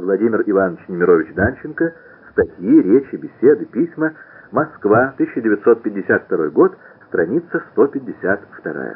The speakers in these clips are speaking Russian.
Владимир Иванович Немирович Данченко. Статьи, речи, беседы, письма. Москва, 1952 год, страница 152.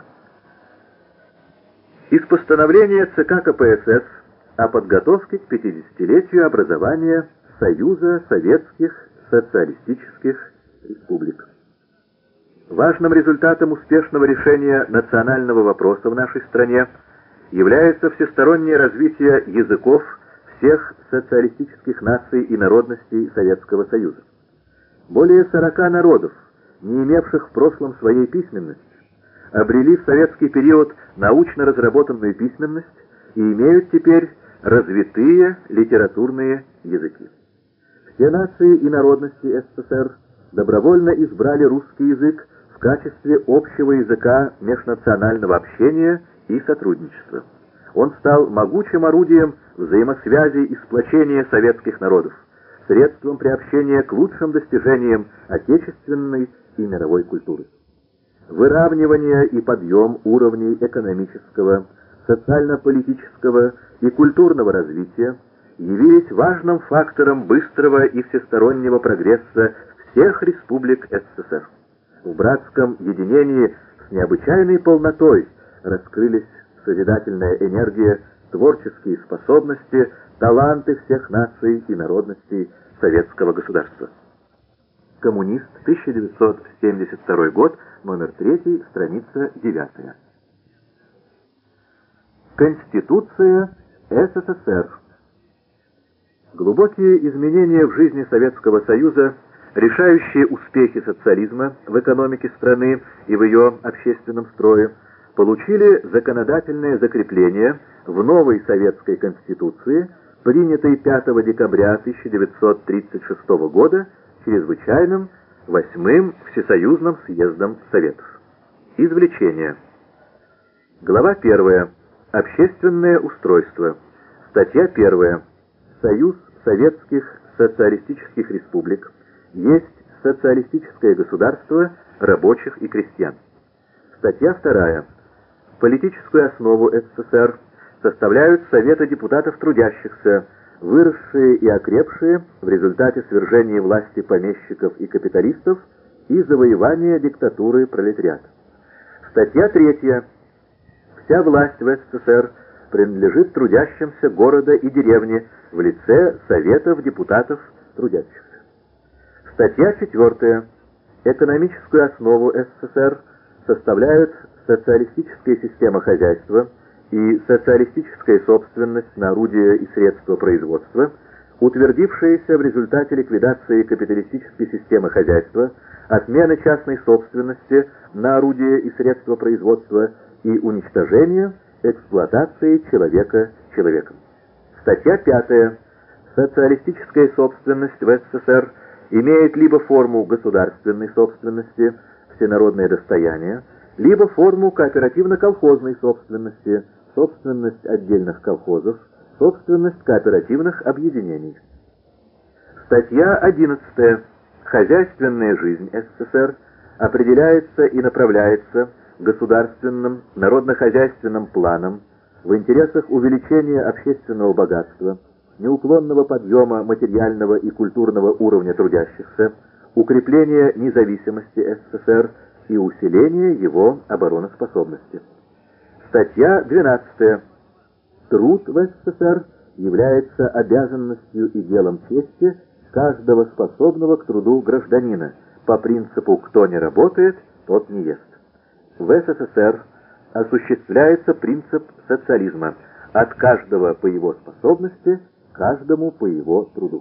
Из постановления ЦК КПСС о подготовке к 50-летию образования Союза Советских Социалистических Республик. Важным результатом успешного решения национального вопроса в нашей стране является всестороннее развитие языков всех социалистических наций и народностей Советского Союза. Более 40 народов, не имевших в прошлом своей письменности, обрели в советский период научно разработанную письменность и имеют теперь развитые литературные языки. Все нации и народности СССР добровольно избрали русский язык в качестве общего языка межнационального общения и сотрудничества. Он стал могучим орудием взаимосвязи и сплочения советских народов, средством приобщения к лучшим достижениям отечественной и мировой культуры. Выравнивание и подъем уровней экономического, социально-политического и культурного развития явились важным фактором быстрого и всестороннего прогресса всех республик СССР. В братском единении с необычайной полнотой раскрылись созидательная энергия, творческие способности, таланты всех наций и народностей советского государства. Коммунист, 1972 год, номер 3, страница 9. Конституция СССР. Глубокие изменения в жизни Советского Союза, решающие успехи социализма в экономике страны и в ее общественном строе, получили законодательное закрепление в новой Советской Конституции, принятой 5 декабря 1936 года чрезвычайным 8-м Всесоюзным съездом Советов. Извлечение. Глава 1. Общественное устройство. Статья 1. Союз Советских Социалистических Республик есть социалистическое государство рабочих и крестьян. Статья 2. Политическую основу СССР составляют Советы депутатов трудящихся, выросшие и окрепшие в результате свержения власти помещиков и капиталистов и завоевания диктатуры пролетариата. Статья 3. Вся власть в СССР принадлежит трудящимся города и деревни в лице Советов депутатов трудящихся. Статья 4. Экономическую основу СССР составляют социалистическая система хозяйства и социалистическая собственность на орудия и средства производства, утвердившиеся в результате ликвидации капиталистической системы хозяйства, отмены частной собственности на орудия и средства производства и уничтожения эксплуатации человека человеком. Статья 5. Социалистическая собственность в СССР имеет либо форму государственной собственности, всенародное достояние, либо форму кооперативно-колхозной собственности, собственность отдельных колхозов, собственность кооперативных объединений. Статья 11. Хозяйственная жизнь СССР определяется и направляется государственным народно-хозяйственным планом в интересах увеличения общественного богатства, неуклонного подъема материального и культурного уровня трудящихся, укрепления независимости СССР и усиления его обороноспособности. Статья 12. Труд в СССР является обязанностью и делом чести каждого способного к труду гражданина, по принципу «кто не работает, тот не ест». В СССР осуществляется принцип социализма: от каждого по его способности, каждому по его труду.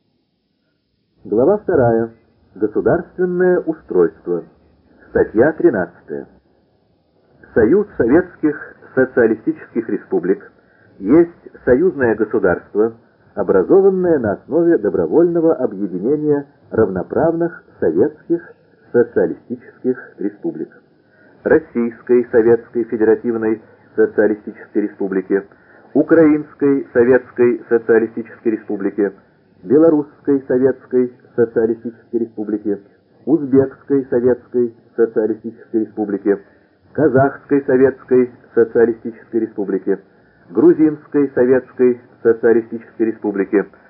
Глава 2. Государственное устройство. Статья 13. Союз Советских Социалистических Республик есть союзное государство, образованное на основе добровольного объединения равноправных советских социалистических республик. Российской Советской Федеративной Социалистической Республики, Украинской Советской Социалистической Республики, Белорусской Советской Социалистической Республики, Узбекской Советской Социалистической Республики, Казахской Советской Социалистической Республики, Грузинской Советской Социалистической Республики